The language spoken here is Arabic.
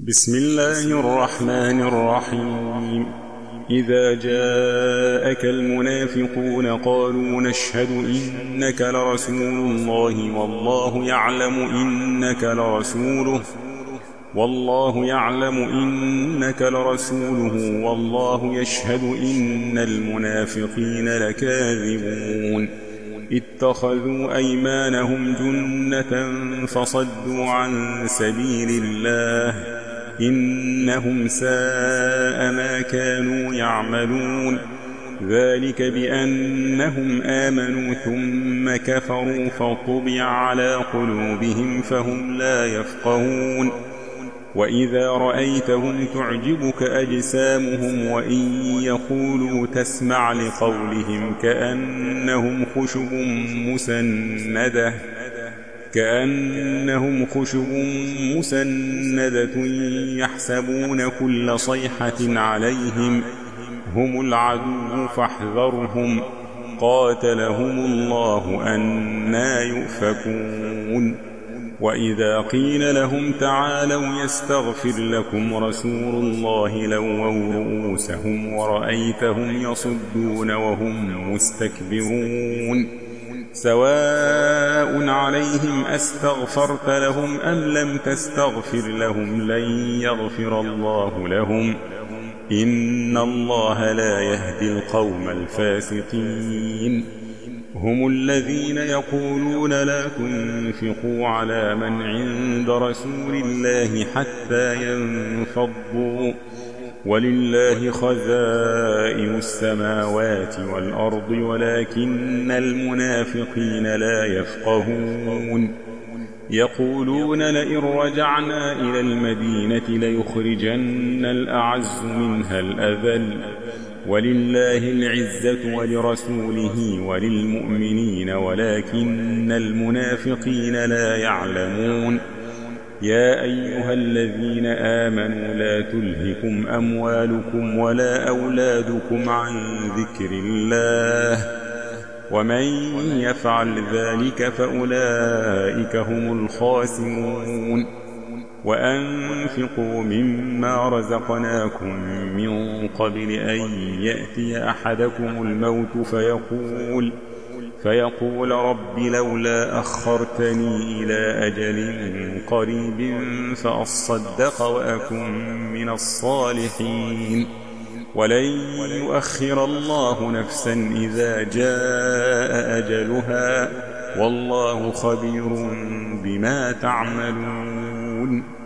بسم الله الرحمن الرحيم. إذا جاءك المنافقون قالوا نشهد إنك لرسول الله والله يعلم إنك لرسوله والله يشهد إن المنافقين لكاذبون. اتخذوا أيمانهم جنة فصدوا عن سبيل الله إنهم ساء ما كانوا يعملون. ذلك بأنهم آمنوا ثم كفروا فطبع على قلوبهم فهم لا يفقهون. وإذا رأيتهم تعجبك أجسامهم وإن يقولوا تسمع لقولهم كأنهم خشب مسندة يحسبون كل صيحة عليهم هم العدو فاحذرهم قاتلهم الله أنى يؤفكون. وإذا قيل لهم تعالوا يستغفر لكم رسول الله لووا رؤوسهم ورأيتهم يصدون وهم مستكبرون. سواء عليهم أستغفرت لهم أم لم تستغفر لهم لن يغفر الله لهم إن الله لا يهدي القوم الفاسقين. هم الذين يقولون لا تنفقوا على من عند رسول الله حتى ينفضوا ولله خزائن السماوات والأرض ولكن المنافقين لا يفقهون. يقولون لئن رجعنا إلى المدينة ليخرجن الأعز منها الأذل ولله العزة ولرسوله وللمؤمنين ولكن المنافقين لا يعلمون. يا أيها الذين آمنوا لا تلهكم أموالكم ولا أولادكم عن ذكر الله ومن يفعل ذلك فأولئك هم الخاسرون. وأنفقوا مما رزقناكم من قبل أن يأتي أحدكم الموت فيقول رب لولا أخرتني إلى أجل قريب فأصدق وأكن من الصالحين. ولن يؤخر الله نفسا إذا جاء أجلها والله خبير بما تعملون.